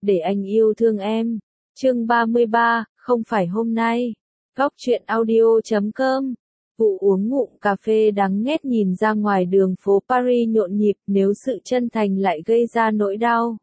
để anh yêu thương em. Chương 33, không phải hôm nay. Góc truyện audio.com. Vụ uống ngụm cà phê đắng nghét nhìn ra ngoài đường phố Paris nhộn nhịp, nếu sự chân thành lại gây ra nỗi đau.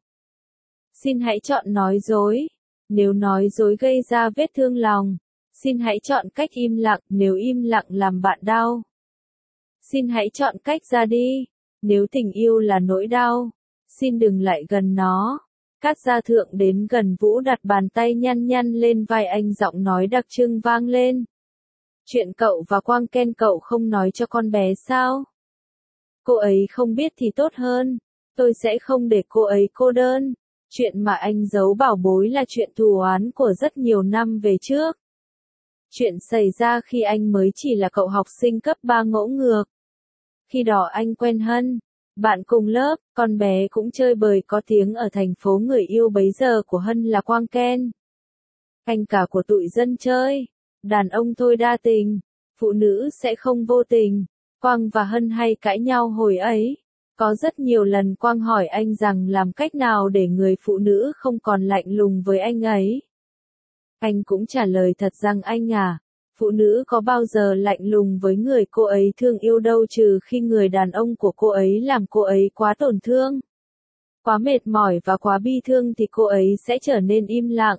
Xin hãy chọn nói dối. Nếu nói dối gây ra vết thương lòng, xin hãy chọn cách im lặng, nếu im lặng làm bạn đau. Xin hãy chọn cách ra đi. Nếu tình yêu là nỗi đau, xin đừng lại gần nó. Cát Gia Thượng đến gần Vũ đặt bàn tay nhăn nhăn lên vai anh, giọng nói đặc trưng vang lên. Chuyện cậu và Quang Ken cậu không nói cho con bé sao? Cô ấy không biết thì tốt hơn. Tôi sẽ không để cô ấy cô đơn. Chuyện mà anh giấu bảo bối là chuyện thù oán của rất nhiều năm về trước. Chuyện xảy ra khi anh mới chỉ là cậu học sinh cấp 3 ngỗ ngược. Khi đó anh quen Hân, bạn cùng lớp, con bé cũng chơi bời có tiếng ở thành phố, người yêu bấy giờ của Hân là Quang Ken. Anh cả của tụi dân chơi, đàn ông thôi đa tình, phụ nữ sẽ không vô tình. Quang và Hân hay cãi nhau hồi ấy. Có rất nhiều lần Quang hỏi anh rằng làm cách nào để người phụ nữ không còn lạnh lùng với anh ấy. Anh cũng trả lời thật rằng anh à, phụ nữ có bao giờ lạnh lùng với người cô ấy thương yêu đâu, trừ khi người đàn ông của cô ấy làm cô ấy quá tổn thương, quá mệt mỏi và quá bi thương thì cô ấy sẽ trở nên im lặng.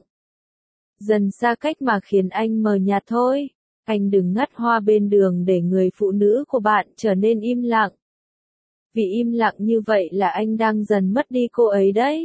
Dần xa cách mà khiến anh mờ nhạt thôi. Anh đừng ngắt hoa bên đường để người phụ nữ của bạn trở nên im lặng. Vì im lặng như vậy là anh đang dần mất đi cô ấy đấy.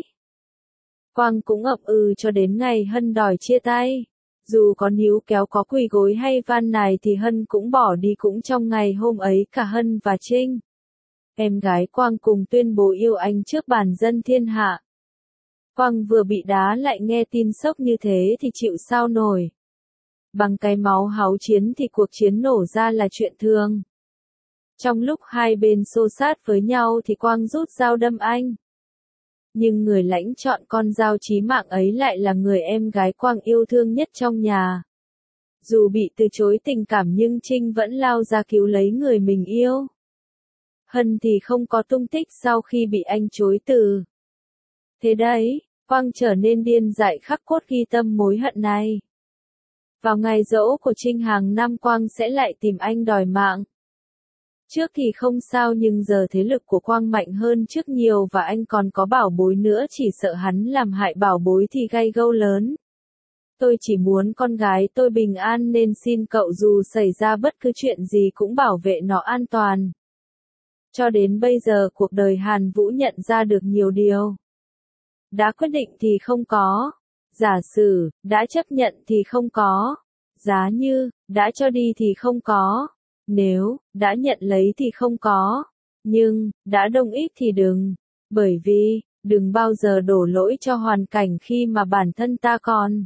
Quang cũng ậm ừ cho đến ngày Hân đòi chia tay. Dù có níu kéo có quỳ gối hay van nài thì Hân cũng bỏ đi. Cũng trong ngày hôm ấy cả Hân và Trinh, em gái Quang, cùng tuyên bố yêu anh trước bàn dân thiên hạ. Quang vừa bị đá lại nghe tin sốc như thế thì chịu sao nổi. Bằng cái máu háu chiến thì cuộc chiến nổ ra là chuyện thường. Trong lúc hai bên xô sát với nhau thì Quang rút dao đâm anh. Nhưng người lãnh chọn con dao chí mạng ấy lại là người em gái Quang yêu thương nhất trong nhà. Dù bị từ chối tình cảm nhưng Trinh vẫn lao ra cứu lấy người mình yêu. Hân thì không có tung tích sau khi bị anh chối từ. Thế đấy, Quang trở nên điên dại khắc cốt ghi tâm mối hận này. Vào ngày giỗ của Trinh hàng năm Quang sẽ lại tìm anh đòi mạng. Trước thì không sao nhưng giờ thế lực của Quang mạnh hơn trước nhiều và anh còn có bảo bối nữa, chỉ sợ hắn làm hại bảo bối thì gây gâu lớn. Tôi chỉ muốn con gái tôi bình an nên xin cậu dù xảy ra bất cứ chuyện gì cũng bảo vệ nó an toàn. Cho đến bây giờ cuộc đời Hàn Vũ nhận ra được nhiều điều. Đã quyết định thì không có. Giả sử, đã chấp nhận thì không có. Giá như, đã cho đi thì không có. Nếu, đã nhận lấy thì không có. Nhưng, đã đồng ý thì đừng. Bởi vì, đừng bao giờ đổ lỗi cho hoàn cảnh khi mà bản thân ta còn.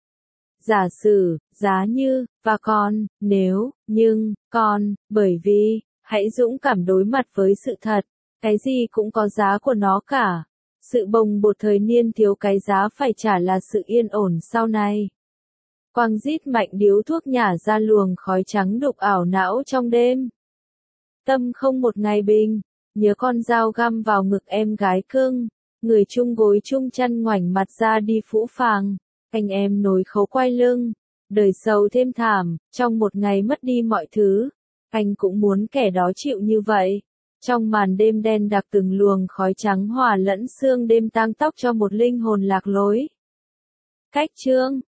Giả sử, giá như, và còn, nếu, nhưng, còn, bởi vì, hãy dũng cảm đối mặt với sự thật. Cái gì cũng có giá của nó cả. Sự bồng bột thời niên thiếu, cái giá phải trả là sự yên ổn sau này. Quang rít mạnh điếu thuốc nhả ra luồng khói trắng đục ảo não trong đêm. Tâm không một ngày bình, nhớ con dao găm vào ngực em gái cưng, người chung gối chung chăn ngoảnh mặt ra đi phũ phàng, anh em nối khấu quay lưng, đời sầu thêm thảm, trong một ngày mất đi mọi thứ, anh cũng muốn kẻ đó chịu như vậy. Trong màn đêm đen đặc từng luồng khói trắng hòa lẫn sương đêm tang tóc cho một linh hồn lạc lối. Cách chương